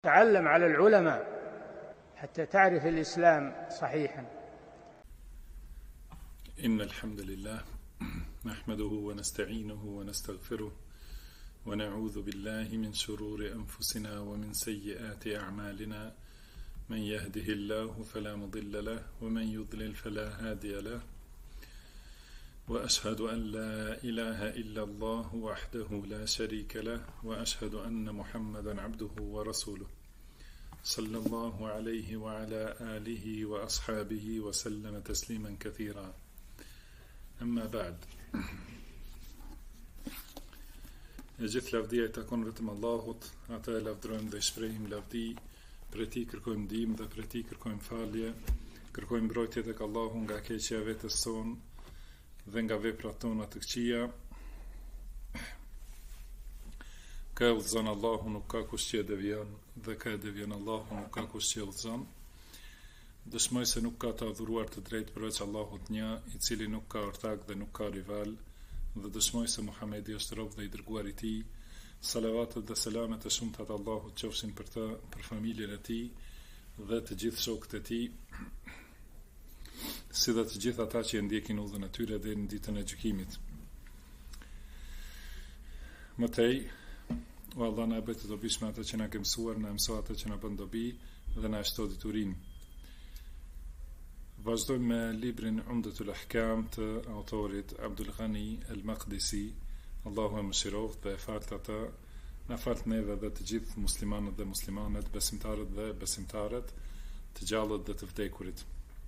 تعلم على العلماء حتى تعرف الإسلام صحيحا. إن الحمد لله نحمده ونستعينه ونستغفره ونعوذ بالله من شرور أنفسنا ومن سيئات أعمالنا، من يهده الله فلا مضل له ومن يضلل فلا هادي له، وأشهد أن لا إله إلا الله وحده لا شريك له، وأشهد أن محمدا عبده ورسوله صلى الله عليه وعلى آله وأصحابه وسلم تسليما كثيرا. أما بعد. E gjithë lavdia i takon vetëm Allahut, ata e lavdrojmë dhe shprehim lavdi, prej tij kërkojmë ndihmë dhe prej tij kërkojmë falje, kërkojmë mbrojtje tek Allahu nga keqja e vetes son dhe nga veprat tona të këqija. Ka udhëzon Allahu, nuk ka kush që devion, dhe ka devion Allahu, nuk ka kush që udhëzon. Dëshmoj se nuk ka të adhuruar të drejtë përveç Allahut një, i cili nuk ka ortak dhe nuk ka rival, dhe dëshmoj se Muhamedi është rob dhe i dërguar i tij. Salavatet dhe selamet e shumta të Allahut qofshin për të, për familjen e tij dhe të gjithë shokët e tij, si dhe të gjithë ata që e ndjekin udhën e tyre deri në ditën e gjykimit. Mëtej, o Allah na bëj të dobishme atë që na ke mësuar, na mëso atë që na bën dobi dhe na shto diturinë. Vazhdojmë me librin Umdatul Ahkam të autorit Abdul Ghani al-Maqdisi, Allahu e mëshiroft dhe e falt ata, na falt neve dhe të gjithë muslimanët dhe muslimanet, besimtarët dhe besimtaret, të gjallët dhe të vdekurit.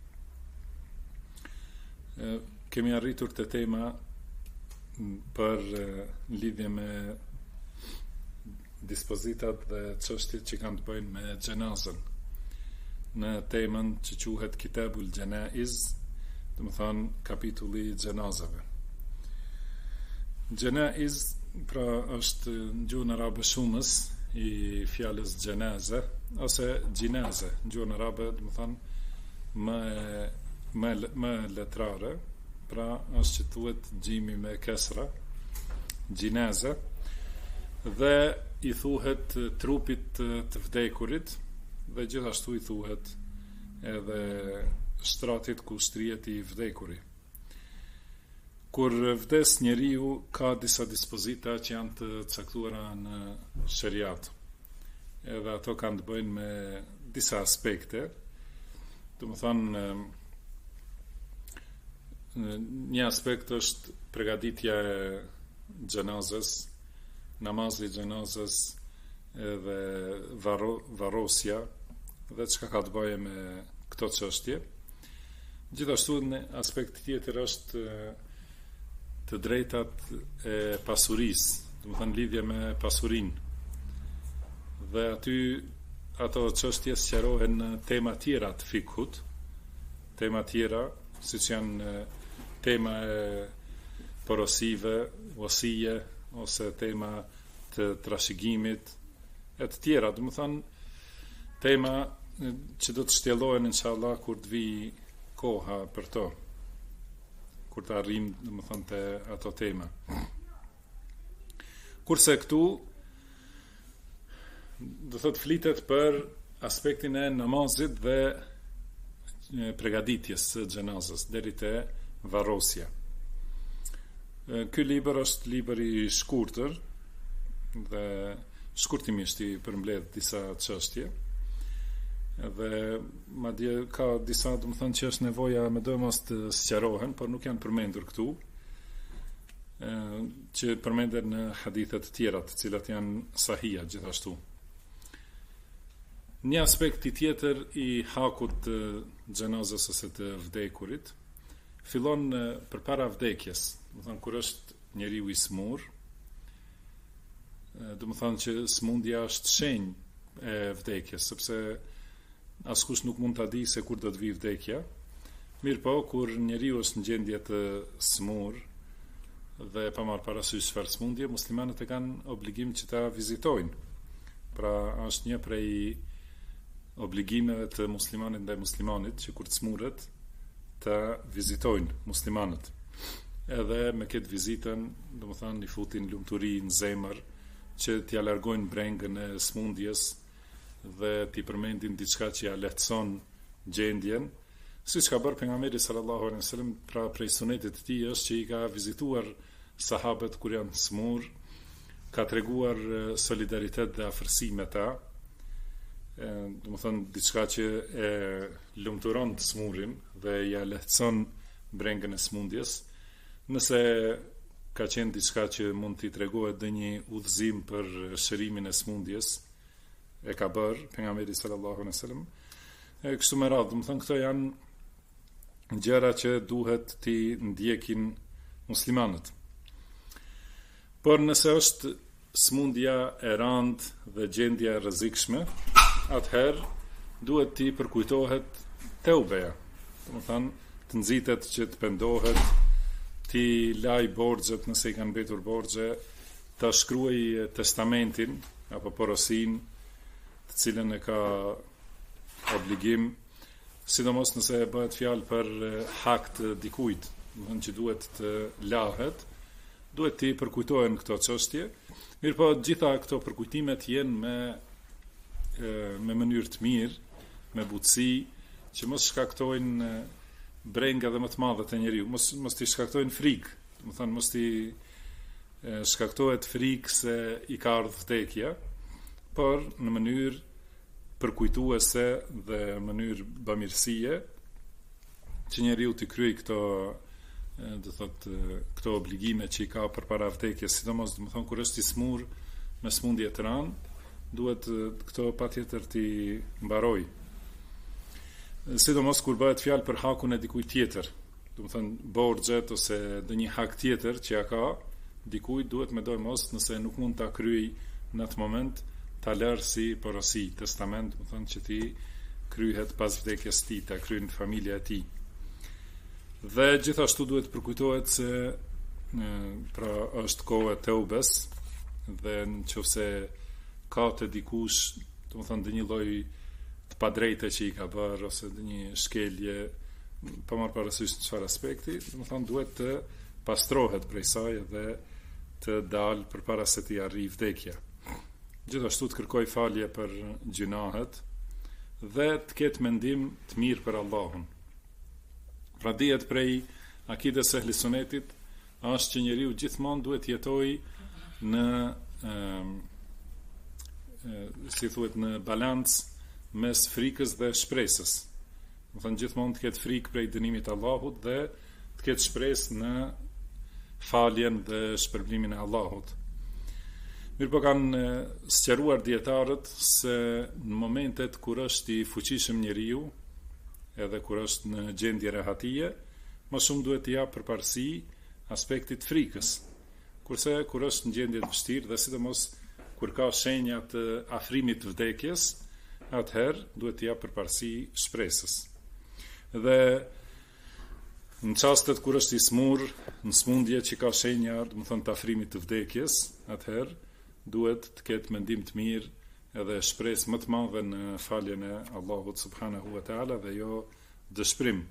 Kemi arritur te tema për lidhje me dispozitat dhe çështjet që kanë të bëjnë me xhenazën, në temën që quhet Kitabul Janaiz, do të thonë kapitulli i xhenazave. Janaiz pra është në gjuhën arabe shumës i fjalës xhenaze ose gjinaze. Në gjuhën arabe do të thonë më letrare, pra është që thuhet gjimi me kesra, gjinaze, dhe i thuhet trupit të vdekurit, dhe gjithashtu i thuhet edhe shtratit ku shtrihet i vdekuri. Kur vdes njeriu, ka disa dispozita që janë të caktuara në shariat. Edhe ato kanë të bëjnë me disa aspekte. Do të thonë, një aspekt është përgatitja e xhenazës, namazi i xhenazës, edhe varrosja dhe çka ka të bëjë me këto çështje. Gjithashtu në aspekt tjetër është të drejtat e pasurisë, do të thonë lidhje me pasurinë. Dhe aty ato çështje sqarohen në tema tjera të fikut, tema tjera siç janë tema e porosive, wasie, ose tema të trashëgimit e të tjera, do të thonë tema që do të shtjellohen inshallah kur të vi koha për to, kur të arrim, do të thonë, te ato tema. Kurse këtu do thotë flitet për aspektin e namazit dhe përgatitjes së xhenazës deri te varrosja. Ky libër është libër i shkurtër dhe shkurtimisht i përmbledh disa çështje, dhe madje ka disa, do të thonë, që është nevoja me mos të sqarohen, por nuk janë përmendur këtu, që përmenden në hadithe të tjera, të cilat janë sahija gjithashtu. Një aspekt tjetër i hakut të xhenazës ose të vdekurit fillon përpara vdekjes, do të thonë kur është njeriu i smur. Do të thonë që smundja është shenjë e vdekjes, sepse askush nuk mund ta di se kur do të vijë vdekja. Mirë po, kur njeriu është në gjendje të smur dhe pa marrë parasysh çfarë smundje, muslimanët e kanë obligim që ta vizitojnë. Pra është një prej obligimeve të muslimanit ndaj muslimanit që kur të smuret të vizitojnë muslimanët. Edhe me këtë vizitën, domethënë, i futin lumturi në zemër që t'ia largojnë brengën e smundjes dhe t'i përmendin diçka që ja lehtëson gjendjen, siç ka bërë pejgamberi sallallahu alaihi wasallam. Pra prej sunetit të tij është që i ka vizituar sahabët kur janë smur, ka treguar solidaritet dhe afërsi me ta, do të thonë diçka që e lumturon të smurin dhe ja lehtëson brengën e smundjes. Nëse ka qenë diçka që mund t'i tregohet dhe një udhëzim për shërimin e smundjes, e ka bërë pejgamberi sallallahu alaihi wasallam. Kështu me radhë, do të thonë këto janë gjëra që duhet t'i ndjekin muslimanët. Por nëse është smundja e randë dhe gjendja e rrezikshme, atëherë duhet t'i përkujtohet teubeja, do të thonë të nxitet që të pendohet, t'i laj borxhet nëse i kanë mbetur borxhe, ta shkruaj testamentin apo porosin të cilën e ka obligim, sidomos nëse bëhet fjalë për hak të dikujt, do të thonë që duhet të lahet, duhet t'i përkujtohen këto çështje. Mirë po, gjitha këto përkujtimet jenë me mënyrë të mirë, me butësi, që mos shkaktojnë brenga dhe më të madhe të njeriu, mos t'i shkaktojnë frikë, do të thonë mos t'i shkaktohet frikë se i ka ardhur vdekja, por në mënyrë përkujtuese dhe mënyrë bamirësie, që njeriu t'i kryej këto, do thotë, këto obligime që i ka përpara vdekjes, sidomos do të thonë kur është i smur me smundje të rëndë, duhet këto patjetër t'i mbaroj. Sidomos kur bëhet fjalë për hakun e dikujt tjetër, do të thonë borxhet ose ndonjë hak tjetër që ja ka dikujt, duhet me doj mos, nëse nuk mund ta kryej në atë moment, ta lërë si porosi, testament, do të thonë që ti kryhet pas vdekjes tij, ta kryen familja e tij. Dhe gjithashtu duhet përkujtohet se pra është kohë e teubes, dhe nëse ka të dikush, do të thonë ndonjë lloj të padrejtë që i ka bërë ose ndonjë shkelje, pa marrë parasysh në çfarë aspekti, do të thonë duhet të pastrohet prej saj dhe të dalë përpara se t'i arrijë vdekja. Gjithashtu të kërkoj falje për gjunahet dhe të ketë mendim të mirë për Allahun. Pra dihet prej akides së ehli sunetit është që njeriu gjithmonë duhet jetojë në si thuhet në balancë mes frikës dhe shpresës. Do thonë gjithmonë të ketë frikë prej dënimit të Allahut dhe të ketë shpresë në faljen dhe shpërblimin e Allahut. Mirë po kanë sqaruar dietarët se në momentet kur është i fuqishëm njeriu, edhe kur është në gjendje rehatie, më shumë duhet t'i japë përparësi aspektit frikës. Kurse kur është në gjendje të vështirë dhe sidomos kur ka shenja të afrimit të vdekjes, atëherë duhet t'i japë përparësi shpresës. Dhe në çastet kur është i smur, në smundje që ka shenja, do të thonë të afrimit të vdekjes, atëherë duhet të ketë mendim të mirë edhe shpresë më të madhe në faljen e Allahut subhanahu wa taala dhe jo dëshpërim.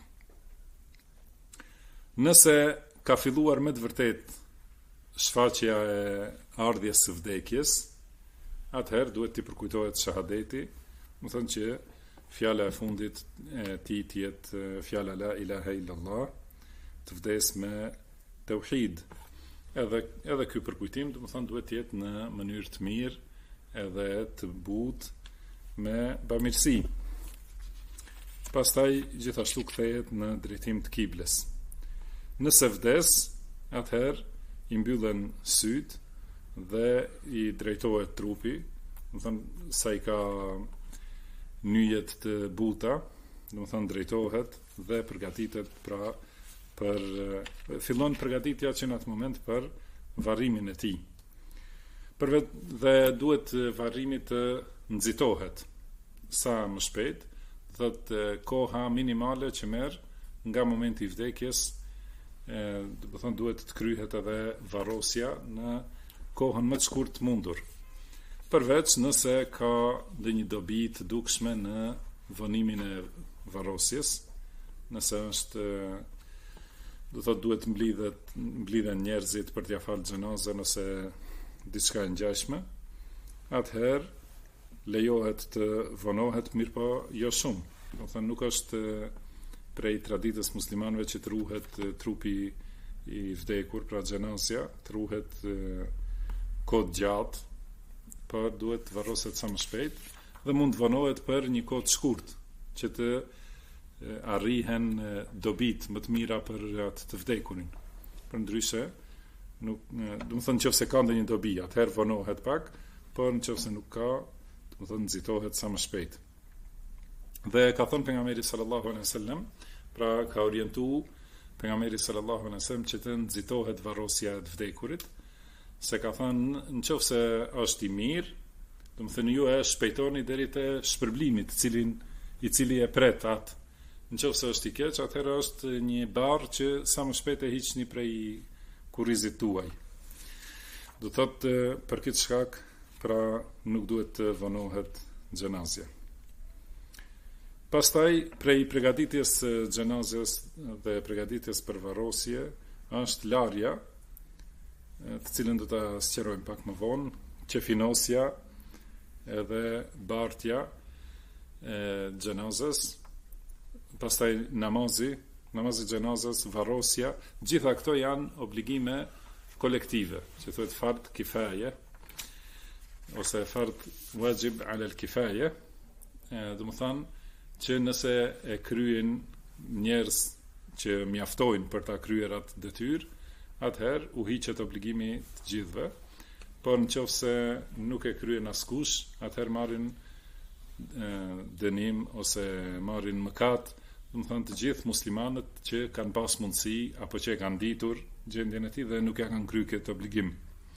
Nëse ka filluar me të vërtet shfaqja e ardhjes së vdekjes, atëherë duhet t'i përkujtohet shahadeti, më thënë që fjala e fundit e tij të jetë fjala la ilaha illallah, të vdes me tauhid. Edhe ky përkujtim, do të thonë, duhet të jetë në mënyrë të mirë edhe të butë me bamirësi. Pastaj gjithashtu kthehet në drejtim të kibles. Nëse vdes, atëherë i mbyllen syt dhe i drejtohet trupi, do të thonë sa i ka nyjet të buta, do të thonë drejtohet dhe përgatitet pra fillon përgatitja që në atë moment për varrimin e tij. Dhe duhet varrimi të nxitohet sa më shpejt, thotë koha minimale që merr nga momenti i vdekjes, do të thonë duhet të kryhet edhe varrosja në kohën më të shkurtë mundur. Përveç nëse ka ndonjë dobi të dukshme në vonimin e varrosjes, nëse është do thotë duhet mblidhen njerëzit për t'ia falë xhenazën ose diçka e ngjashme, atëherë lejohet të vonohet, mirë po jo shumë. Do të thënë nuk është prej traditës muslimanëve që të ruhet trupi i vdekur, pra xhenazja, të ruhet kohë gjatë, por duhet të varroset sa më shpejt dhe mund të vonohet për një kohë të shkurt që të arrihen dobit më të mira për atë të vdekurin. Përndryshe, nuk, do të thënë nëse ka ndonjë dobi, atëherë vonohet pak, por nëse nuk ka, do të thënë nxitohet sa më shpejt. Dhe ka thënë pejgamberi sallallahu alaihi wasallam, pra ka orientuar pejgamberi sallallahu alaihi wasallam që të nxitohet varrosja e të vdekurit, se ka thënë nëse është i mirë, do të thënë ju e shpejtoni deri te shpërblimi i cili e pret atë. Nëse është i keq, atëherë është një barr që sa më shpejt e hiqni prej kurrizit tuaj. Do thotë për këtë shkak, pra nuk duhet të vonohet xhenazja. Pastaj prej përgatitjes së xhenazës dhe përgatitjes për varrosje është larja, të cilën do ta sqarojmë pak më vonë, qefinosja edhe bartja e xhenazës, pastaj namazi xhenazës, varrosja, gjitha këto janë obligime kolektive, që thuhet fard kifaje ose fard wajib ala al-kifaje, do të thonë që nëse e kryen njerëz që mjaftojnë për ta kryer atë detyrë, atëherë u hiqet obligimi të gjithëve, por nëse nuk e kryen askush, atëherë marrin dënim ose marrin mëkat, do të thonë të gjithë muslimanët që kanë pas mundësi apo që e kanë ditur gjendjen e tij dhe nuk ja kanë kryer këtë obligim.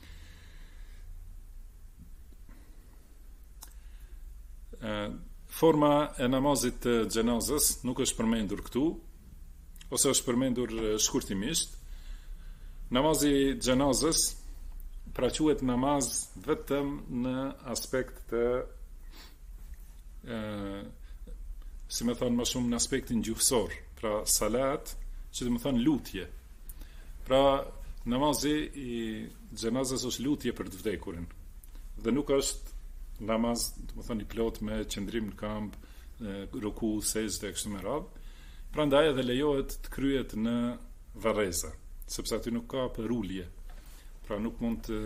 Forma e namazit të xhenazës nuk është përmendur këtu, ose është përmendur shkurtimisht. Namazi i xhenazës pra quhet namaz vetëm në aspekt të si më thonë më shumë në aspektin gjuhësor, pra salat, që do të thonë lutje. Pra namazi i xhenazës është lutje për të vdekurin. Dhe nuk është namaz, do të thonë i plot me qëndrim në këmbë, ruku, sejdë e kështu me radhë. Prandaj edhe lejohet të kryhet në varreza, sepse aty nuk ka përulje. Pra nuk mund të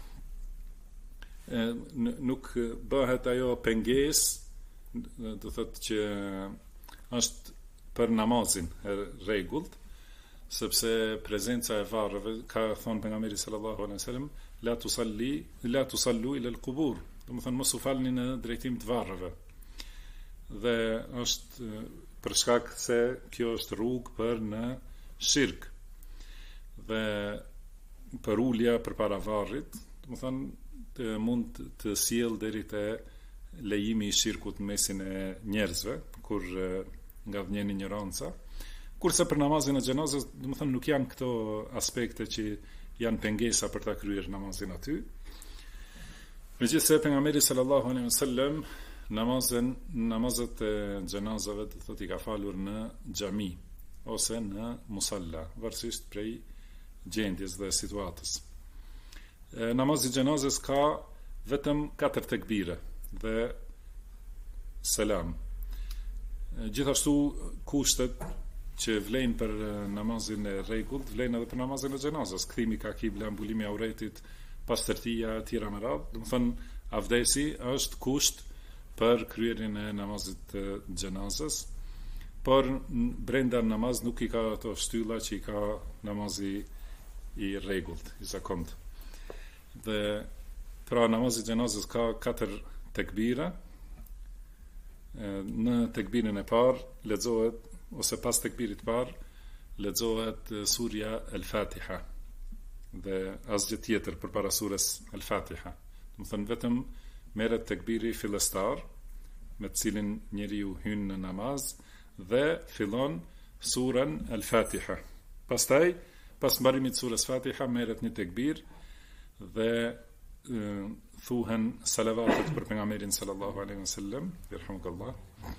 nuk bëhet ajo pengesë, do thotë që është për namazin e rregullt, sepse prezenca e varreve, ka thonë pejgamberi sallallahu alaihi wasallam, la tusallu ila al-qubur. Do të thonë mos u falni në drejtim të varreve. Dhe është për shkak se kjo është rrugë për në shirk. Dhe për ulja përpara varrit, do të thonë mund të sjell deri te lejimi i shirkut në mesin e njerëzve, kur nga vjen ignoranca. Kurse për namazin e xhenazës, do të thonë nuk janë këto aspekte që janë pengesa për ta kryer namazin aty. Megjithëse pejgamberi sallallahu alaihi wasallam namazet e xhenazave do thotë i ka falur në xhami ose në musalla, varësisht prej gjendjes dhe situatës. Namazi i xhenazës ka vetëm 4 tekbire dhe selam. Gjithashtu kushtet që vlejnë për namazin e rregullt vlejnë edhe për namazin e xhenazës, kthimi ka kibla, mbulimi i auretit, pastërtia e tjera me radhë. Do të thonë avdesi është kusht për kryerjen e namazit të xhenazës, por brenda namaz nuk i ka ato shtylla që i ka namazi i rregullt, i zakont. Dhe pra namazi i xhenazës ka 4 tekbira. Në tekbirin e parë lexohet, ose pas tekbirit parë lexohet surja El-Fatiha dhe asgjë tjetër përpara surës El-Fatiha. Do të thënë vetëm merret tekbiri fillestar me të cilin njeriu hyn në namaz dhe fillon surën El-Fatiha. Pastaj, pas mbarimit të surës Fatiha merret një tekbir dhe thuhen salavatet për pejgamberin sallallahu alaihi wasallam, yerhamukallah.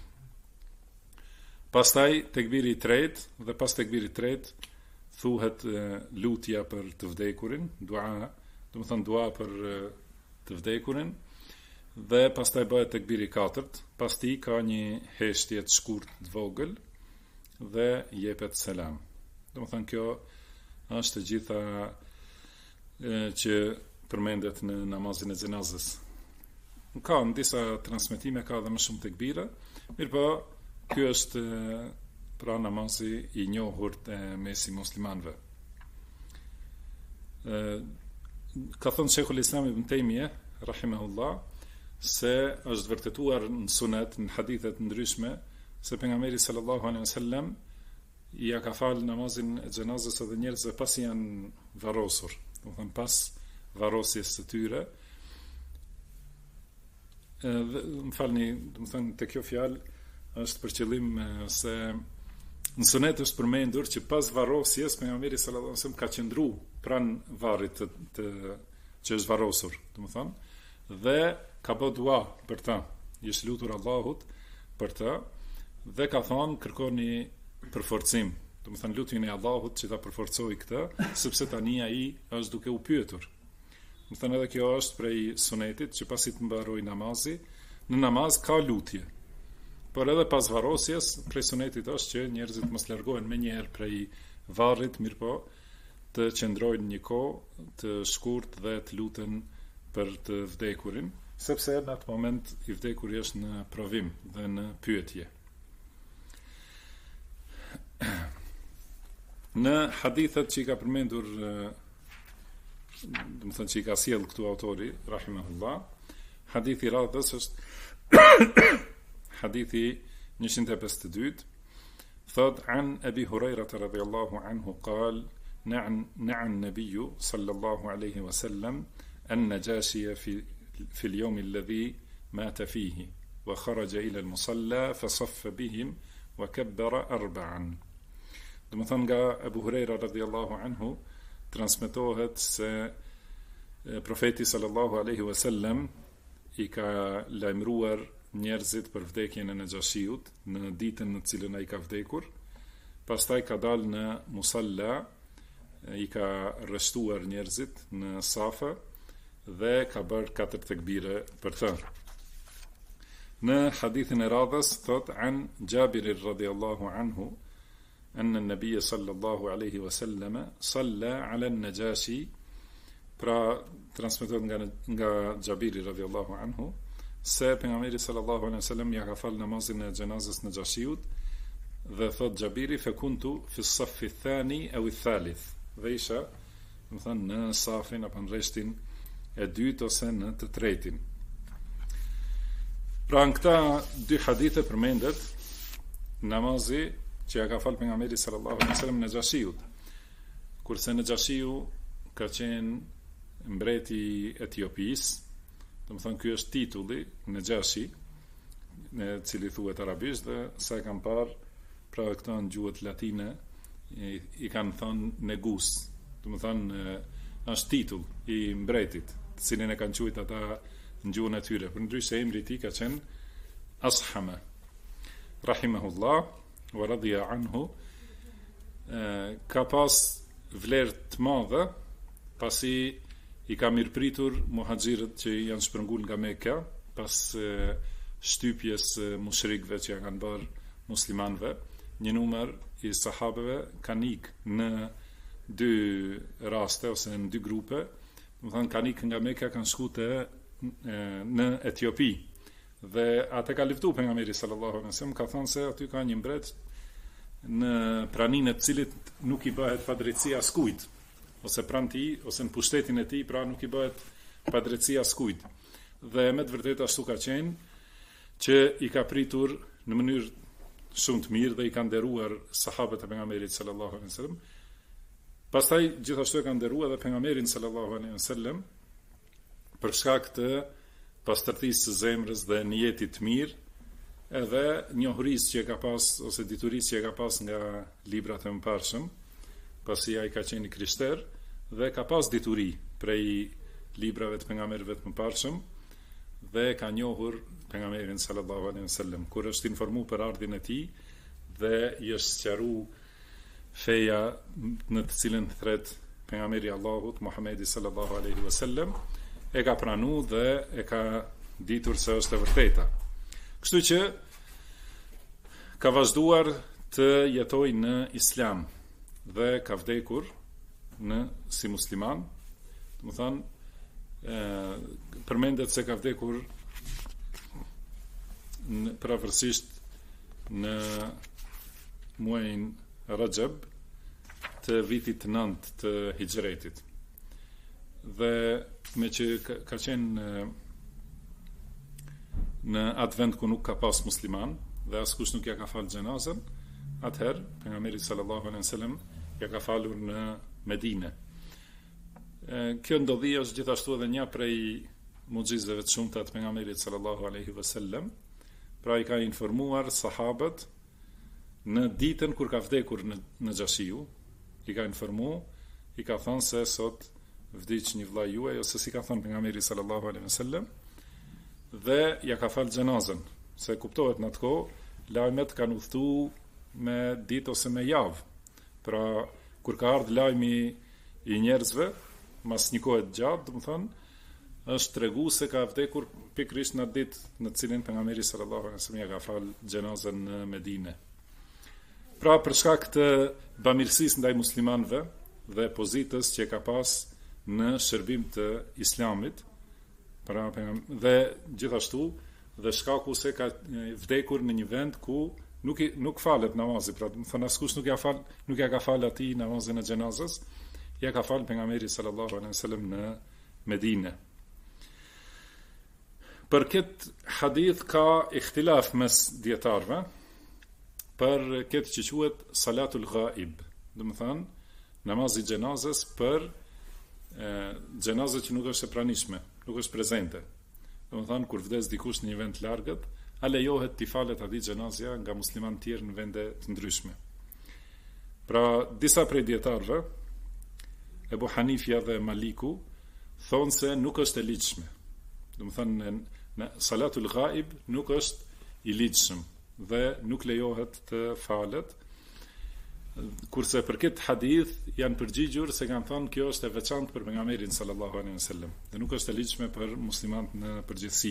Pastaj tekbiri i tretë dhe pas tekbirit të tretë thuhet lutja për të vdekurin, dua, do të thonë dua për të vdekurin dhe pastaj bëhet tekbiri 4, pasti ka një heshtje të shkurt të vogël dhe jepet selam. Domethënë kjo është e gjitha që përmendet në namazin e xhenazës. Ka në disa transmetime ka edhe më shumë tekbira, mirëpo ky është pra namazi i njohur te mesi muslimanëve. Ka thënë Sheikhul Islam Ibn Taymiyah rahimahullah se është vërtetuar në sunet, në hadithet ndryshme, se pejgamberi sallallahu alaihi wasallam ja ka falë namazin e xhenazës edhe njerëzve pasi janë varrosur, domethënë pas varrosjes së tyre. Më falni, domethënë te kjo fjalë është për qëllim se në sunet është përmendur që pas varrosjes pejgamberi sallallahu alaihi wasallam ka qëndru pranë varrit që është varrosur, domethënë, dhe ka bë dua për ta, i është lutur Allahut për ta dhe ka thonë kërkoni përforcim, domethënë lutjeni Allahut që ta përforcojë këtë, sepse tani ai është duke u pyetur. Më thënë edhe kjo është prej sunetit që pasi të mbaroj namazi, në namaz ka lutje. Por edhe pas varrosjes, prej sunetit është që njerëzit mos largohen menjëherë prej varrit, mirëpo të qëndrojnë një kohë të shkurt dhe të luten për të vdekurin, sepse në atë moment i vdekuri është në provim dhe në pyetje. Në hadithet që i ka përmendur do të thënë që i ka sjell këtu autori rahimahullah, hadithi radhës është hadithi 152, thot an Abi Hurairah radhiyallahu anhu qal نعى النبي صلى الله عليه وسلم النجاشي في اليوم الذي مات فيه وخرج إلى المصلى فصف بهم وكبر 4. Do të thënë nga Abu Huraira radhiyallahu anhu transmetohet se profeti sallallahu alaihi wasallam i ka lajmëruar njerëzit për vdekjen e Najashiut në ditën në cilën ai ka vdekur. Pastaj ka dalë në musalla, i ka rreshtuar njerëzit në safa dhe ka bërë 4 tekbire për të. Në hadithin e radhës thot an Jabir radhiyallahu anhu أن النبي صلى الله عليه وسلم صلى على النجاشي, pra transmetohet nga Jabiri radhiyallahu anhu se pejgamberi sallallahu alaihi wasallam ja ka fal namazin e xhenazës në Xhashiut dhe thot Jabiri fa kuntu fi as-saff ath-thani aw ath-thalith, dhe isha, do të thënë, në safin apo në rreshtin e dytë ose në të tretin. Pra në këta dy hadithe përmendet namazi që ja ka falë pejgamberi sallallahu alaihi wasallam në Xhashiut, kurse në Xhashiu ka qenë mbreti i Etiopisë, domethënë ky është titulli në Xhashi, në cili thuhet arabisht, dhe sa e kam parë, pra këto në gjuhët latine i kanë thënë Negus, domethënë është titull i mbretit, të cilin e kanë quajtur ata në gjuhën e tyre. Përndryshe emri i tij ka qenë Ashama rahimahullah wa radhiya anhu, ka pas vlerë të madhe pasi i ka mirëpritur muhaxhirët që janë shpërngul nga Mekka pas shtypjes mushrikëve që ja kanë bërë muslimanëve. Një numër i sahabeve kanë ikë në 2 raste ose në 2 grupe, domethënë kanë ikë nga Mekka, kanë shkuar në Etiopi. Dhe atë ka luftuar pejgamberi sallallahu alaihi wasallam, ka thënë se aty ka një mbret në praninë e cilit nuk i bëhet padrejtësia askujt, ose pranë tij ose në pushtetin e tij, pra nuk i bëhet padrejtësia askujt. Dhe me të vërtetë ashtu ka qenë, që i ka pritur në mënyrë shumë të mirë dhe i ka nderuar sahabët e pejgamberit sallallahu alaihi wasallam. Pastaj gjithashtu e ka nderuar edhe pejgamberin sallallahu alaihi wasallam për shkak të pastërtisë së zemrës dhe niyetit të mirë, edhe njohurisë që ka pas ose diturisë që ka pas nga librat e mëparshëm, pasi ai ka qenë krishter dhe ka pas dituri prej librave të pejgamberëve të mëparshëm dhe ka njohur pejgamberin sallallahu alaihi wasallam. Kur është informuar për ardhin e tij dhe i është sqaruar feja në të cilën thret pejgamberi Allahut Muhamedi sallallahu alaihi wasallam, e ka pranuar dhe e ka ditur se është e vërteta. Kështu që ka vazhduar të jetoj në islam dhe ka vdekur si musliman, do të thonë përmendet se ka vdekur pravarësisht në muajin Rajab të vitit 9 të hijretit. Dhe me që ka qenë në atë vend ku nuk ka pas musliman dhe askush nuk ja ka falë xhenazën, atëherë pejgamberi sallallahu alaihi wasallam ja ka falur në Medinë. Kjo ndodhi është gjithashtu edhe një prej mucjizave të shumta të pejgamberit sallallahu alaihi wasallam. Pra i ka informuar sahabët në ditën kur ka vdekur në Xhashiu, i ka informu, i ka thënë se sot vdiq një vllai juaj, ose si ka thënë pejgamberi sallallahu alaihi wasallam, dhe ja ka falë xhenazën, se kuptohet në atë kohë lajmet kanë udhëtu me ditë ose me javë. Pra kur ka ardhur lajmi i njerëzve mas një kohe të gjatë, do të thonë, është tregu se ka vdekur pikërisht në ditë në cilin pejgamberi sallallahu alaihi wasallam ja ka falë xhenazën në Medinë. Pra për shkak të bamirësisë ndaj muslimanëve dhe pozitës që ka pas në shërbim të islamit, pra dhe gjithashtu dhe shkaku se ka vdekur në një vend ku nuk falet namazi, pra do të thonë askush nuk ja ka falë atij namazin e xhenazës, ja ka falë pejgamberi sallallahu alaihi wasallam në Medinë. Për këtë hadith ka ikhtilaf mes dietarëve për këtë që quhet salatul ghaib, do të thonë namazi i xhenazës për xhenazën që nuk është e pranishme, nuk është prezente. Do të thonë kur vdes dikush në një vend të largët, a lejohet t'i falet atij xhenazja nga muslimanë të tjerë në vende të ndryshme. Pra disa prej dietarëve, Ebu Hanifja dhe Maliku, thonë se nuk është e ligjshme. Do të thonë në salatul ghaib nuk është i ligjshëm dhe nuk lejohet të falet. Kurse për këtë hadith janë përgjigjur se kanë thënë kjo është e veçantë për pejgamberin sallallahu alaihi wasallam dhe nuk është e ligjshme për muslimanët në përgjithësi.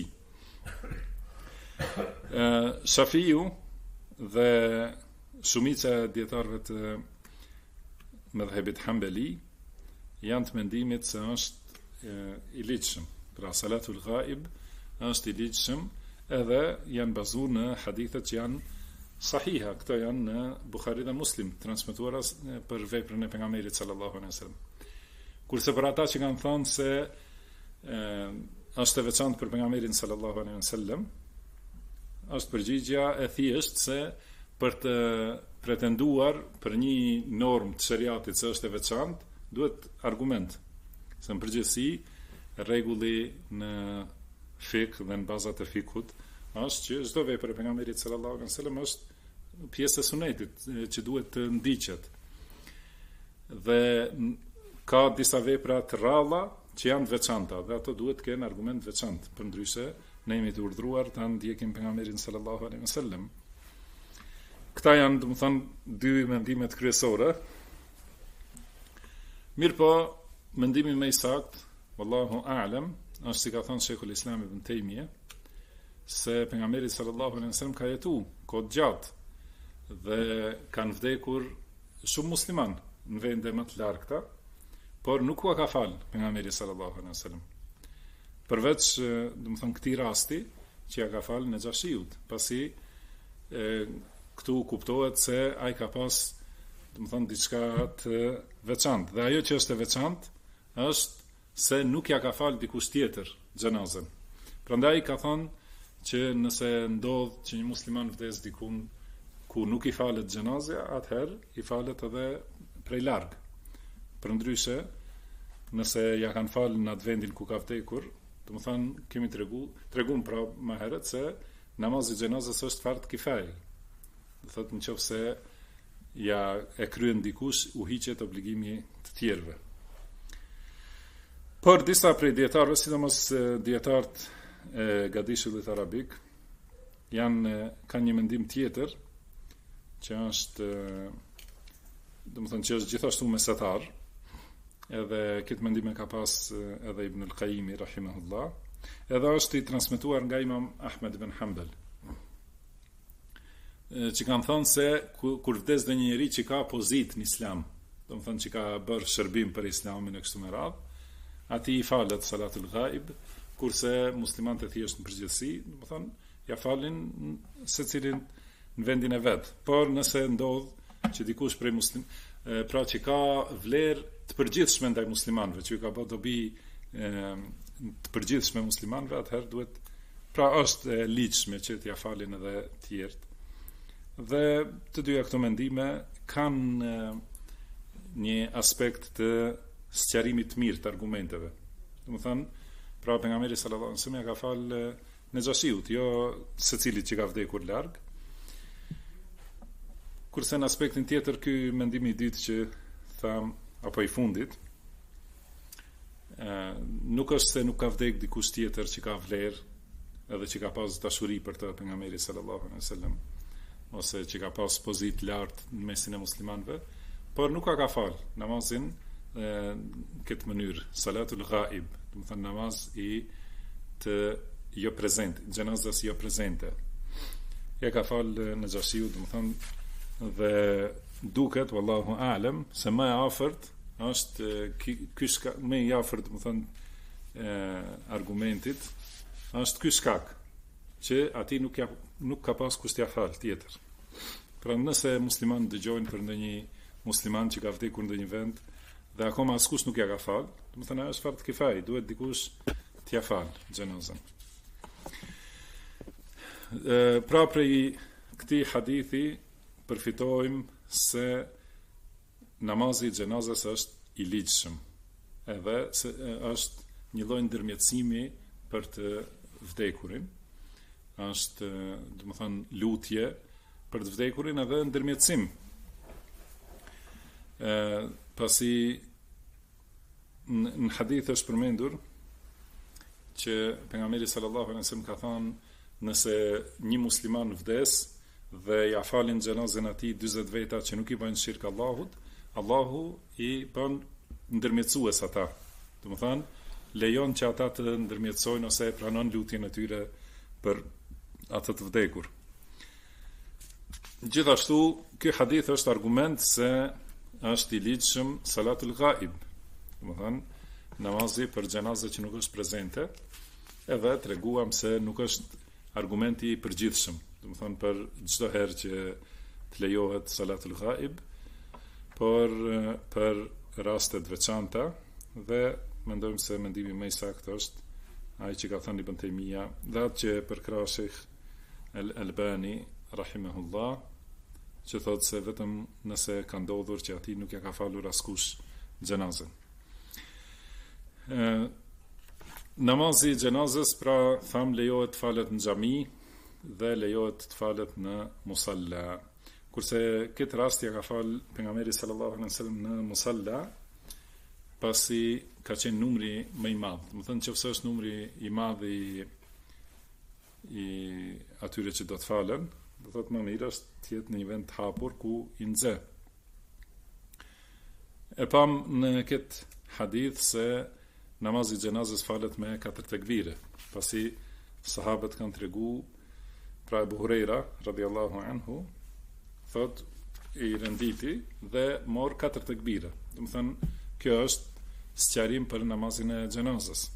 Shafiu dhe shumica e dietarëve të mëdhëbit Hanbali janë të mendimit se është i ligjshëm. Pra salatul ghaib është i ligjshëm edhe janë bazuar në hadithet që janë sahiha, këto janë në Buhari dhe Muslim, transmetuara për veprën e pejgamberit sallallahu alaihi wasallam. Kurse për ata që kanë thënë se është e veçantë për pejgamberin sallallahu alaihi wasallam, është përgjigjja e thjeshtë se për të pretenduar për një normë të shariatit se është e veçantë, duhet argument. Se në përgjithësi rregulli në fik dhe në bazat e fikut është që çdo vepër e pejgamberit sallallahu alaihi wasallam është pjesë e sunetit që duhet të ndiqet. Dhe ka disa vepra të rralla që janë të veçanta dhe ato duhet të kenë argument veçantë, përndryshe ne jemi të urdhëruar ta ndjekim pejgamberin sallallahu alaihi wasallam. Këta janë, domethënë, dy mendimet kryesore. Mirpo, mendimi më i saktë, wallahu a'lam, është si ka thënë Sheikhul Islam Ibn Taymiyah, se pejgamberi sallallahu alaihi wasallam ka jetuar kohë gjatë dhe kanë vdekur shumë musliman në vende më të largëta, por nuk u ka falë pejgamberi sallallahu alaihi wasallam. Përveç, domethënë, këtij rasti që ja ka falë në Xhashiut, pasi këtu kuptohet se ai ka pas, domethënë, diçka të veçantë. Dhe ajo që është e veçantë është se nuk ja ka falë dikush tjetër xhenazën. Prandaj ka thonë që nëse ndodh që një musliman vdes dikun ku nuk i falet xhenazja, atëherë i falet edhe prej larg. Përndryshe, nëse ja kanë falë në atë vendin ku ka vdekur, domethënë kemi treguar pra më herët se namazi i xhenazës është fard kifaj. Do thotë nëse ja e kryen dikush, u hiqet obligimi të tjerëve. Por disa prej dietarëve, sidomos dietarët e gadishullit arabik, kanë një mendim tjetër që është, domethënë, që është gjithashtu mesatar, edhe këtë mendim e ka pas edhe Ibn al-Qayyim rahimahullah, Edhe është i transmetuar nga Imam Ahmed ibn Hanbal, që kanë thënë se kur vdes dhe një njeri që ka pozit në islam, do më thënë që ka bërë shërbim për islamin e kështu me radhë, ati i falet salatul ghaib, kurse muslimanët e thjesht në përgjithësi, do më thënë, ja falin se cilin në vendin e vetë. Por nëse ndodh që dikush prej pra që ka vlerë të përgjithshme ndaj muslimanëve, që ka bërë dobi të përgjithshme muslimanëve, atëherë duhet, pra është e ligjshme që t'ja falin edhe tjertë. Dhe të dyja këto mendime kanë një aspekt të sqarimit të mirë të argumenteve. Domethënë, pra pejgamberi sallallahu alajhi wasallam ja ka falë Nexhashiut, jo secilit që ka vdekur larg. Kurse në aspektin tjetër, ky mendimi i dytë që tham, apo i fundit, nuk është se nuk ka vdek dikush tjetër që ka vlerë edhe që ka pas dashuri për të pejgamberi sallallahu alajhi wasallam, ose që ka pas pozit lartë në mesin e muslimanëve, por nuk ka falë namazin këtë mënyrë, salatul ghaib, do të thënë namaz i të jo prezent, gjenazës jo prezente. Ja ka falë në Xhashiu, do të thënë, dhe duket, wallahu a'lam, se më e afërt është më i afërt, do të thënë, argumentit është ky shkak, që ati nuk ka pas kusht t'ia falë tjetër. Pra nëse musliman dëgjojnë për ndonjë musliman që ka vdekur në ndonjë vend dhe akoma askush nuk ja ka falë, do të thënë është fard kifaj, duhet dikush t'ia falë xhenazën. Pra prej këtij hadithi përfitojmë se namazi i xhenazës është i ligjshëm, edhe se është një lloj ndërmjetësimi për të vdekurin, është, do të thënë, lutje për të vdekurin edhe ndërmjetësim. Pasi në hadith është përmendur që pejgamberi sallallahu alajhi wasallam ka thënë, nëse një musliman vdes dhe ja falin xhenazën atij 40 veta që nuk i bëjnë shirk Allahut, Allahu i bën ndërmjetësues ata. Do të thënë, lejon që ata të ndërmjetësojnë ose pranon lutjen e tyre për atë të vdekur. Gjithashtu, ky hadith është argument se është i ligjshëm salatul ghaib, do të thënë, namazi për xhenazë që nuk është prezente, edhe treguam se nuk është argumenti i përgjithshëm, do të thënë për çdo herë që të lejohet salatul ghaib, por për raste të veçanta, dhe mendojmë se mendimi më i saktë është ai që ka thënë Ibn Taymija, dhe atë që përkrah Sheikh Al-Albani rahimahullah, që thotë se vetëm nëse ka ndodhur që ati nuk ja ka falur askush xhenazën. Namazi i xhenazës, pra tham, lejohet të falet në xhami dhe lejohet të falet në musalla. Kurse këtë rast ja ka fal pejgamberi sallallahu alaihi wasallam në musalla, pasi ka qenë numri më i madh. Do të thënë, nëse është numri i madh i atyre që do të falen, do thotë më mirë është të jetë në një vend të hapur ku i nxe. E pam në këtë hadith se namazi i xhenazës falet me 4 tekbire, pasi sahabët kanë tregu, pra Abu Huraira radhiyallahu anhu thot i renditi dhe mor 4 tekbire. Do të thënë, kjo është sqarim për namazin e xhenazës.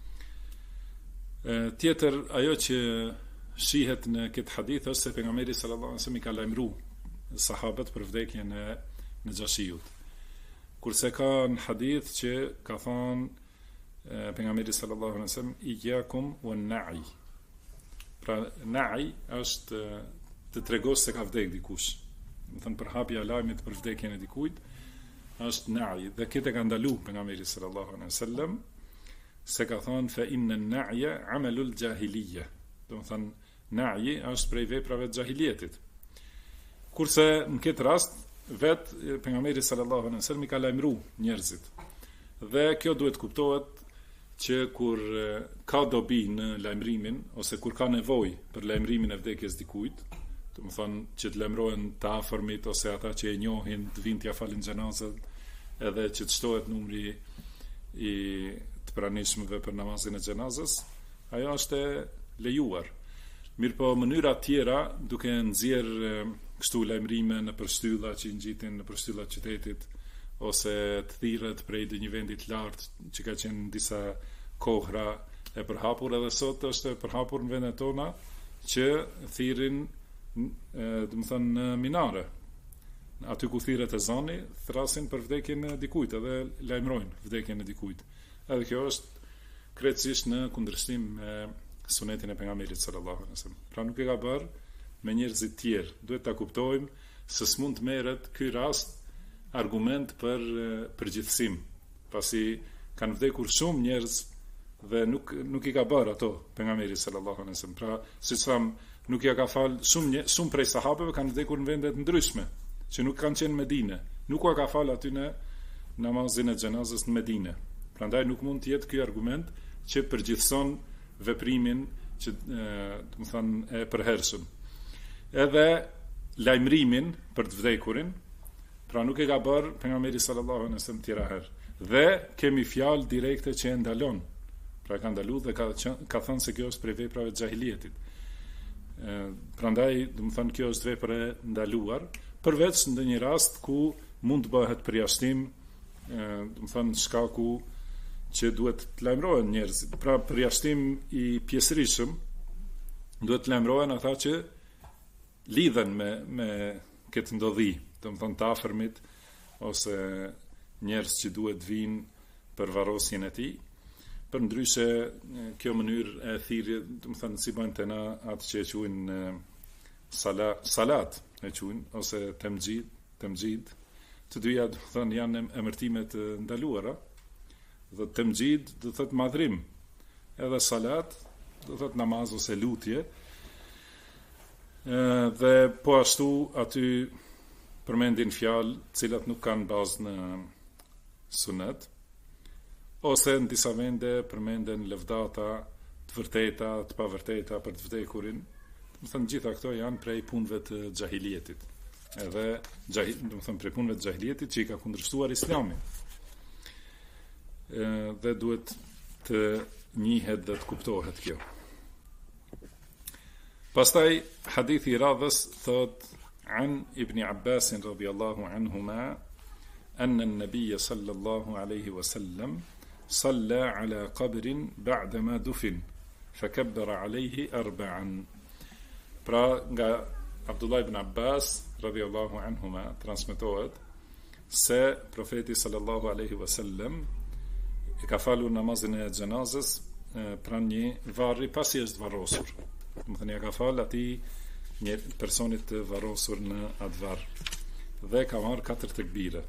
Tjetër, ajo që shihet në këtë hadith është se pejgamberi sallallahu alajhi wasallam i ka lajmëruar sahabët për vdekjen e Nexhashiut. Kurse ka në hadith që ka thënë pejgamberi sallallahu alajhi wasallam iyyakum wan-na'i. Pra na'i është të tregosh se ka vdekur dikush. Do thënë, përhapja e lajmit për vdekjen e dikujt është na'i, dhe këtë ka ndalu pejgamberi sallallahu alajhi wasallam, se ka thënë fa inna an-na'ya 'amalul jahiliyya. Do thënë, na'i është prej veprave të xahilietit. Kurse në këtë rast vetë pejgamberi sallallahu alajhi wasallam i ka lajmëruar njerëzit. Dhe kjo duhet kuptohet që kur ka dobi në lajmërimin, ose kur ka nevojë për lajmërimin e vdekjes dikujt, do të thonë që të lajmërohen të afërmit ose ata që e njohin, të vinë t'ia falin xhenazën, edhe që të shtohet numri i të pranishmëve për namazin e xhenazës, ajo është e lejuar. Mirë po mënyra tjera, duke nxjerrë kështu lajmërime në përshtylla që ngjitin në përshtylla të qytetit, ose të thirret prej një vendi të lartë që ka qenë në disa kohra e përhapur, edhe sot është e përhapur në vendet tona që thirrin, domethënë në minare. Aty ku thirret ezani, thrasin për vdekjen e dikujt, edhe lajmërojnë vdekjen e dikujt. Edhe kjo është krejtësisht në kundërshtim me sunetin e pejgamberit sallallahu alaihi wasallam. Pra nuk e ka bërë me njerëzit tjerë. Duhet ta kuptojmë se s'mund të merret ky rast argument për përgjithësim, pasi kanë vdekur shumë njerëz dhe nuk i ka bërë ato pejgamberi sallallahu alaihi wasallam. Pra, siç tham, nuk ja ka fal shumë prej sahabeve kanë vdekur në vende të ndryshme, që nuk kanë qenë në Medinë. Nuk u ka fal aty në namazin e xhenazës në Medinë. Prandaj nuk mund të jetë ky argument që përgjithson veprimin që do të thonë e përhershëm. Edhe lajmërimin për të vdekurin, pra nuk e ka bërë pejgamberi sallallahu alaihi wasallam tjera herë. Dhe kemi fjalë direkte që e ndalon. Pra ka ndaluar dhe ka thënë se kjo është prej veprave të xahilietit. Prandaj, do të thonë, kjo është vepër e ndaluar, përveç në një rast ku mund të bëhet përjashtim, do të thonë, shkaku që duhet të lajmërohen njerëzit. Pra përjashtim i pjesërisëm, duhet të lajmërohen ata që lidhen me këtë ndodhi, do të thonë të afërmit ose njerëz që duhet vinë për varrosjen e tij. Për ndryshe, kjo mënyrë e thirrje, do të thonë, si bëjnë të na atë që e quajnë salat, e quajnë, ose temxhid, të dyja, do të thonë, janë emërtime të ndaluara. Dhe temxhid do thotë madhrim, edhe salat do thotë namaz ose lutje. Dhe po ashtu aty përmendin fjalë të cilat nuk kanë bazë në sunet, ose në disa vende përmenden lëvdata të vërteta, të pavërteta për të vdekurin. Do të thënë, gjitha këto janë prej punëve të xahilietit. Edhe do të thënë, prej punëve të xahilietit që i ka kundërshtuar Islami. Dhe duhet të njihet dhe të kuptohet kjo. Pastaj hadithi i radhës thot an Ibn Abbas radhiyallahu anhuma anna an-nabiy sallallahu alayhi wasallam salla ala qabrin ba'dama dufin fakabbara alayhi arba'an. Pra nga Abdullah ibn Abbas radhiyallahu anhuma transmetohet se profeti sallallahu alayhi wasallam e ka falur namazin e xhenazës pranë një varri pasi është varrosur. Do të thënë, ja ka falë atij një personit të varrosur në atë varr. Dhe ka marrë 4 tekbire.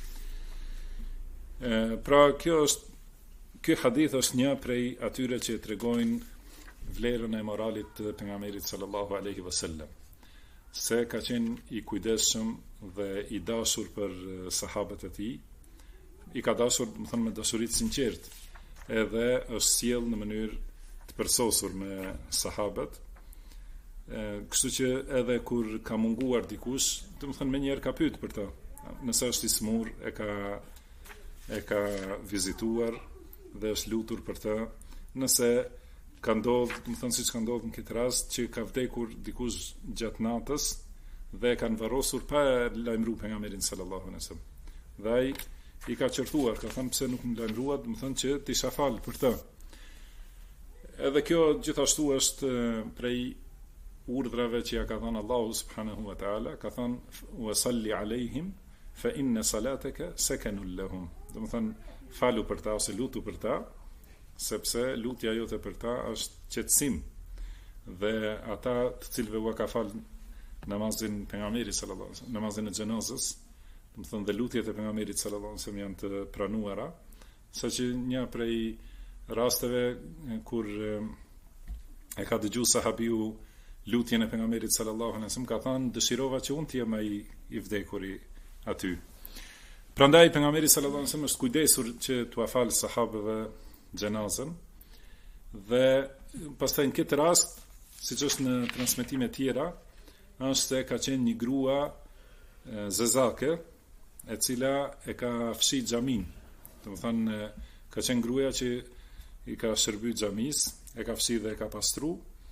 Pra ky hadith është një prej atyre që tregojnë vlerën e moralit të pejgamberit sallallahu alaihi wasallam. Se ka qenë i kujdesshëm dhe i dashur për sahabët e tij. I ka dashur, më thënë, me dashurit sinqert, edhe është sjell në mënyrë të përsosur me sahabët. Kështu që edhe kur ka munguar dikush, do të thënë, me njerë ka pyet për ta. Nëse është i smur, e ka vizituar dhe është lutur për ta. Nëse ka ndodhur, do të thënë, siç ka ndodhur në këtë rast, që ka vdekur dikush gjatë natës dhe kanë varrosur pa lajmëruar pejgamberin sallallahu alaihi wasallam. Dhe ai i ka qërtuar, ka thënë pse nuk më lajmëruat, do të thënë që ti isha fal për të. Edhe kjo gjithashtu është prej urdhrave që ja ka thënë Allahu subhanahu wa taala, ka thënë wa salli alehim fa inna salataka sakanun lahum. Do të thënë falu për ta ose lutu për ta, sepse lutja jote për ta është qetësim. Dhe ata të cilëve u ka fal namazin pejgamberit sallallahu alaihi wasallam, namazin e xhenazës, do të thënë, dhe lutjet e pejgamberit sallallahu alaihi wasallam janë të pranuara, saqë një prej rasteve kur e ka dëgjuar sahabiu lutjen e pejgamberit sallallahu alaihi wasallam, ka thënë dëshirova që unë të jem ai i vdekuri aty. Prandaj pejgamberi sallallahu alaihi wasallam është kujdesur që t'u fal sahabëve xhenazën, dhe pastaj në këtë rast, siç është në transmetime tjera, është se ka qenë një grua zezake, e cila e ka fshi xhamin. Do të thënë, ka qenë gruaja që i ka shërbyer xhamis, e ka fshi dhe e ka pastru.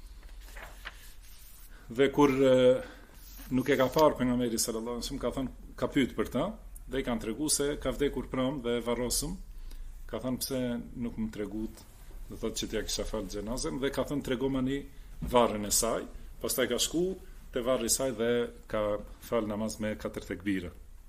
Dhe kur nuk e ka parë pejgamberi sallallahu alaihi wasallam, ka thënë, ka pyet për ta, dhe i kanë tregu se ka vdekur pranë dhe varrosëm. Ka thënë pse nuk më tregut, do thotë që t'ja kisha fal xhenazën, dhe ka thënë tregomani varrin e saj, pastaj ka shku te varri i saj dhe ka fal namaz me 4 tekbire.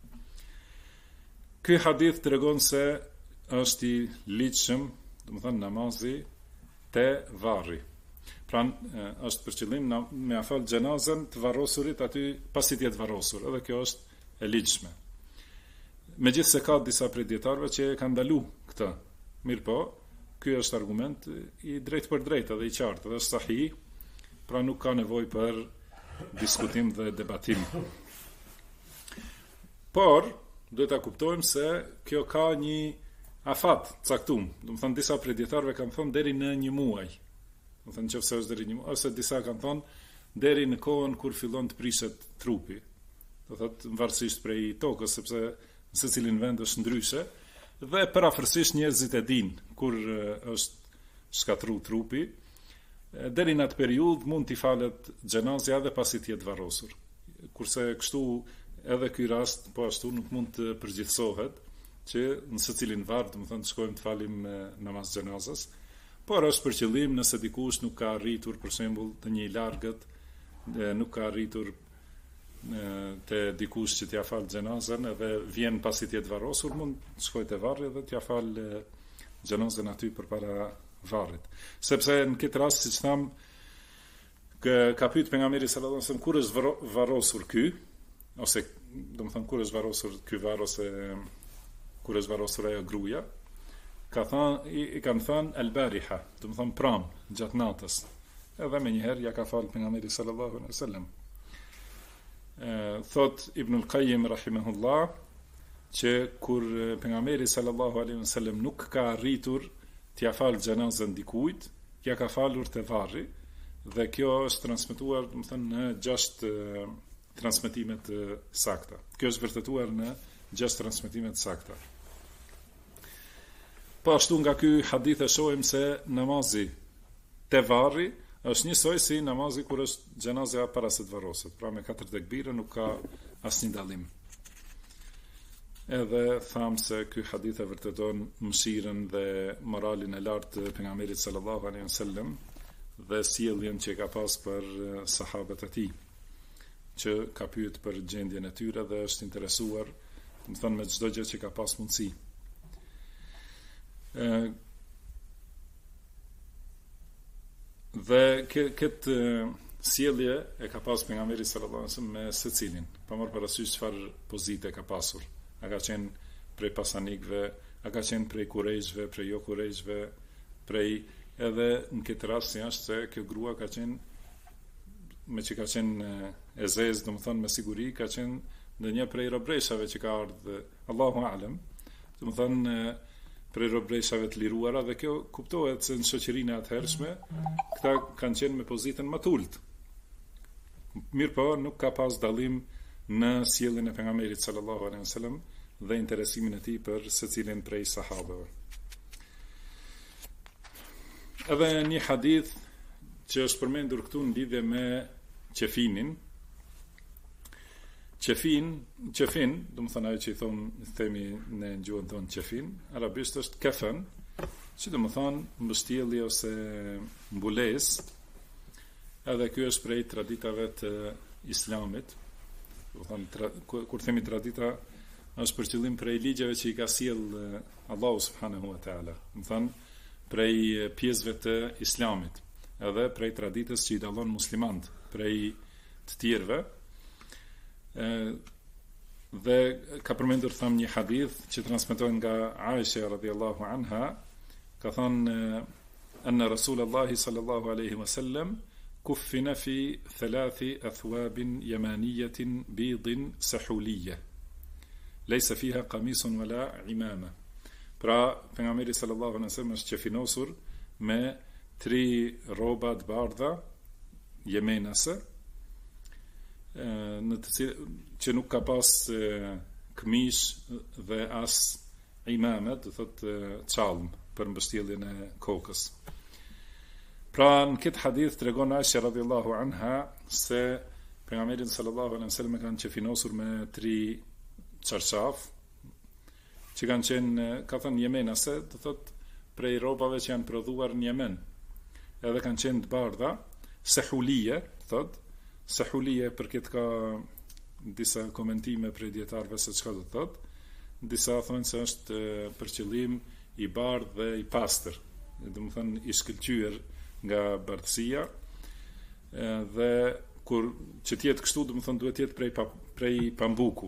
Ky hadith tregon se është i ligjshëm, do të thënë namazi te varri. Pra është për qëllim me afal xhenazën të varrosurit aty pasi të jetë varrosur, edhe kjo është e ligjshme. Megjithse ka disa prej dietarëve që kanë ndalu këtë. Mirë po, ky është argument i drejtë për drejtë dhe i qartë, dhe është sahih, pra nuk ka nevojë për diskutim dhe debatim. Por duhet ta kuptojmë se kjo ka një afat caktum. Do të thënë disa prej dietarëve kanë thënë deri në 1 muaj. Do të thënë nëse është deri 1 muaj, ose disa kanë thënë deri në kohën kur fillon të prishet trupi. Do thotë varësisht prej tokës, sepse në secilin vend është ndryshe, dhe parafërsisht njerëzit e dinë kur është shkatru trupi. Deri në atë periudhë mund t'i falet xhenazja edhe pasi të jetë varrosur. Kurse kështu edhe ky rast po ashtu nuk mund të përgjithësohet që në secilin varr, do të thënë, të shkojmë të falim namaz xhenazës, por është për qëllim nëse dikush nuk ka arritur, për shembull, të një i largët, nuk ka arritur te dikush që t'ja fal xhenazën edhe vjen pasi të jetë varrosur, mund të shkojë te varri dhe t'ja fal xhenazën aty përpara varrit. Sepse në këtë rast, siç tham, ka pyet pejgamberi sallallahu alajhi wasallam kur është varrosur ky, ose do të thënë kur është varrosur ky varr, ose kur është varrosur ajo gruaja, i kanë thënë al-bariha, do të thënë pranë gjatë natës. Edhe më njëherë ja ka fal pejgamberi sallallahu alajhi wasallam. Thot Ibn al-Qayyim rahimahullah që kur pejgamberi sallallahu alaihi wasallam nuk ka arritur t'ia fal xhenazën dikujt, ja ka falur te varri, dhe kjo është transmetuar, do të thënë, në 6 transmetime të sakta. Kjo është vërtetuar në 6 transmetime të sakta. Po ashtu nga ky hadith e shohim se namazi te varri është njësoj si namazi kur është xhenazja para se të varroset. Pra me 4 tekbire nuk ka asnjë dallim. Edhe tham se ky hadith e vërteton mëshirën dhe moralin e lartë të pejgamberit sallallahu alaihi wasallam dhe sjelljen që ka pas për sahabët e tij, që ka pyet për gjendjen e tyre dhe është interesuar, do të thënë, me çdo gjë që ka pas mundësi. Dhe këtë sjellje e ka pas pejgamberi sallallahu alajhi wasallam me secilin, pa marrë parasysh çfarë pozite ka pasur. A ka qenë prej pasanikëve, a ka qenë prej kurejshve, prej jo kurejshve, prej, edhe në këtë rast është se kjo grua ka qenë, me që ka qenë e zezë, do të thonë me siguri, ka qenë ndonjë prej robreshave që ka ardhur, Allahu alem, do të thonë prej robreshave të liruara, dhe kjo kuptohet se në shoqërinë e atëhershme këta kanë qenë me pozitën më të ulët. Mirë po, nuk ka pas dallim në sjelljen e pejgamberit sallallahu alaihi wasallam dhe interesimin e tij për secilin prej sahabëve. Edhe një hadith që është përmendur këtu në lidhje me qefinin. Qefin, do të thonë ajo që i themi në gjuhën tonë qefin, arabisht është kefen, që do të thonë mbështjellje ose mbulesë. Edhe ky është prej traditave të Islamit. Do të thonë kur themi tradita, është për qëllim prej ligjeve që i ka sjell Allahu subhanahu wa taala. Do të thonë prej pjesëve të Islamit, edhe prej traditës që i dallon muslimanët prej të tjerëve. Dhe ka përmendur tham një hadith që transmetohet nga Aisha radhiyallahu anha, ka thënë anna Rasulullahi sallallahu alaihi wasallam kuffina fi 3 athwabin yamaniyatin bidin sahuliyya laysa fiha qamisun wala imama. Pra pejgamberi sallallahu alaihi wasallam është qefinosur me 3 rroba të bardha jemenase, në të cilë që nuk ka pas këmish dhe as imame, do thotë çallm për mbështjelljen e kokës. Pra në këtë hadith tregon Aisha radhiyallahu anha se pejgamberi sallallahu alaihi wasallam kanë qefinosur me 3 çarçaf që kanë qenë, ka thënë Jemenase, do thot prej rrobave që janë prodhuar në Yemen. Edhe kanë qenë të bardha, sehulie, thot, sehulie për këtë ka disa komentime prej dietarëve se çka do të thot. Disa thonë se është për qëllim i bardhë dhe i pastër, do të thënë i shkëlqyer nga bardhësia, dhe kur që të jetë kështu, do të thënë duhet të jetë prej pambuku.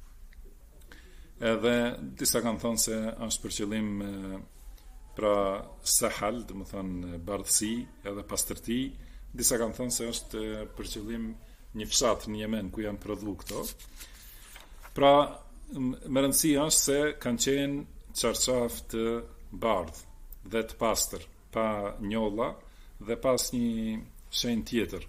Edhe disa kanë thonë se është për qëllim pra sahal, do të thënë bardhësi edhe pastërti. Disa kanë thënë se është për qëllim një fshat në Yemen ku janë prodhu këto. Pra më rëndësi është se kanë qenë çarçaf të bardhë dhe të pastër, pa njolla dhe pas një shenjë tjetër.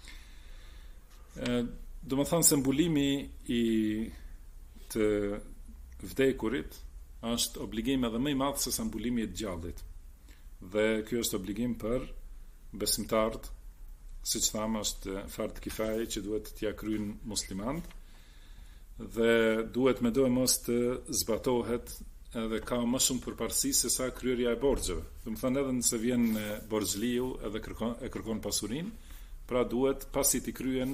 Do të thënë se mbulimi i të vdekurit është obligim edhe më i madh se sa mbulimi i gjallët. Dhe ky është obligim për besimtarët, siç thamë, është fard kifaje që duhet t'ia kryejnë muslimanët dhe duhet me do mos të zbatohet, edhe ka më shumë përparësi se sa kryerja e borxheve. Do të thënë edhe nëse vjen borxhliu edhe kërkon pasurinë, pra duhet pasi t'i kryen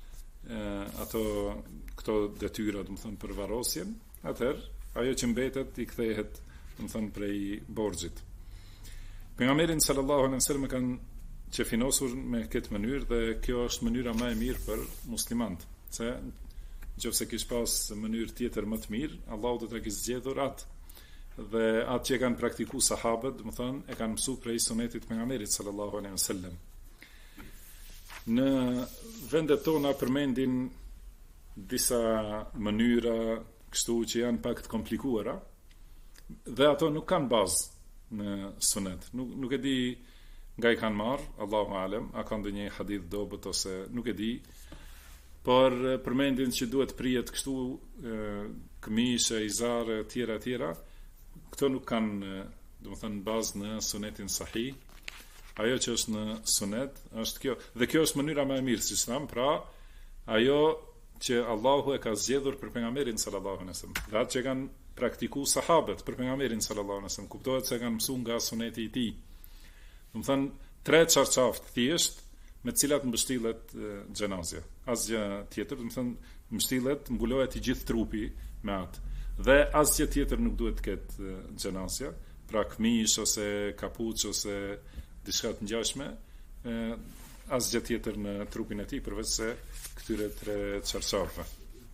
këto detyra, do të thënë për varrosjen, atëherë ajo që mbetet i kthehet, do të thënë, prej borxhit. Pejgamberi sallallahu alaihi wasallam kanë qefinosur me këtë mënyrë dhe kjo është mënyra më e mirë për muslimanët, se nëse kish pas mënyrë tjetër më të mirë, Allahu do t'ia kishte zgjedhur atë. Dhe atë që kanë praktikuar sahabët, do të thënë, e kanë mësuar prej sunetit të pejgamberit sallallahu alaihi wasallam. Në vendet tona përmendin disa mënyra kështu që janë pak të komplikuara dhe ato nuk kanë bazë në sunet. Nuk e di nga i kanë marrë, Allahu alem, a ka ndonjë hadith dobët ose nuk e di, por përmendin që duhet prijet kështu këmishe, izare, tjera. Këto nuk kanë, do të thënë, bazë në sunetin sahih. Ajo që është në sunet është kjo, dhe kjo është mënyra më e mirë, siç tham, pra ajo që Allahu e ka zgjedhur për pejgamberin sallallahu alaihi wasallam. Dhe atë që kanë praktikuar sahabët për pejgamberin sallallahu alaihi wasallam, kuptohet se kanë mësuar nga suneti i tij. Do të thënë 3 çarçaf thjesht me të cilat mbështillet xhenazja. Asgjë tjetër, do të thënë mbështillet, mbulohet i gjithë trupi me atë. Dhe asgjë tjetër nuk duhet të ketë xhenazja, pra këmish ose kapuç ose diçka të ngjashme, asgjë tjetër në trupin e tij përveç se këtyre 3 çarçafëve.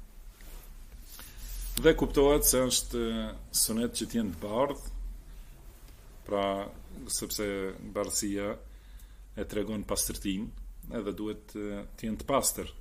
Dhe kuptohet se është sunet që t'jenë të bardhë, pra sepse bardhësia e tregon pastërtinë, edhe duhet t'jenë të pastër.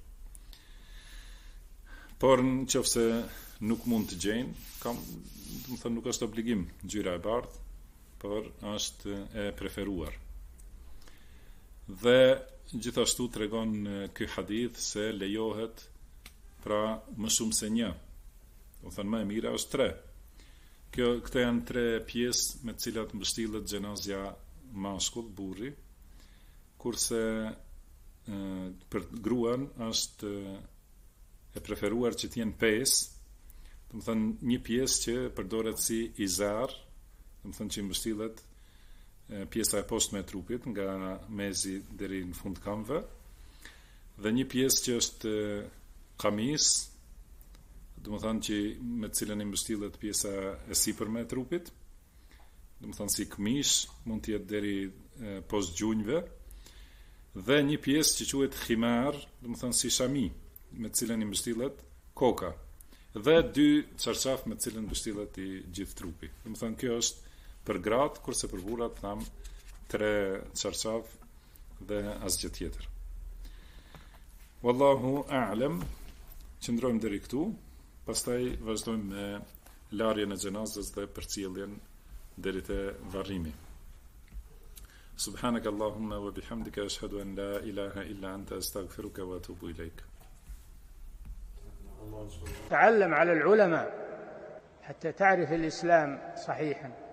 Por nëse nuk mund të gjejnë, do të thënë nuk është obligim ngjyra e bardhë, por është e preferuar. Dhe gjithashtu tregon ky hadith se lejohet pra më shumë se 1. Do thënë më e mira është 3. Këto janë 3 pjesë me të cilat mbështillet xhenazja mashkull, burri, kurse për gruan është e preferuar që të jenë 5, do të thënë një pjesë që përdoret si izar, do të thënë që mbështillet pjesa e poshtme e trupit nga mezi deri në fund këmbëve, dhe një pjesë që është kamis, do të thënë që me të cilën i mbështillet pjesa e sipërme e trupit, do të thënë si këmish, mund të jetë deri poshtë gjunjëve, dhe një pjesë që quhet khimar, do të thënë si shami, me të cilën i mbështillet koka, dhe 2 çarçaf me të cilën mbështillet i gjithë trupi. Do të thënë kjo është për gratë, kurse për burrat tham 3 çarçaf dhe asgjë tjetër. Wallahu a'lam. Qëndrojmë deri këtu, pastaj vazhdojmë me larjen e xhenazës dhe përcjelljen deri te varrimi. Subhanak Allahumma wa bihamdika ashhadu an la ilaha illa anta astaghfiruka wa atubu ilaik. تعلم على العلماء حتى تعرف الإسلام صحيحا.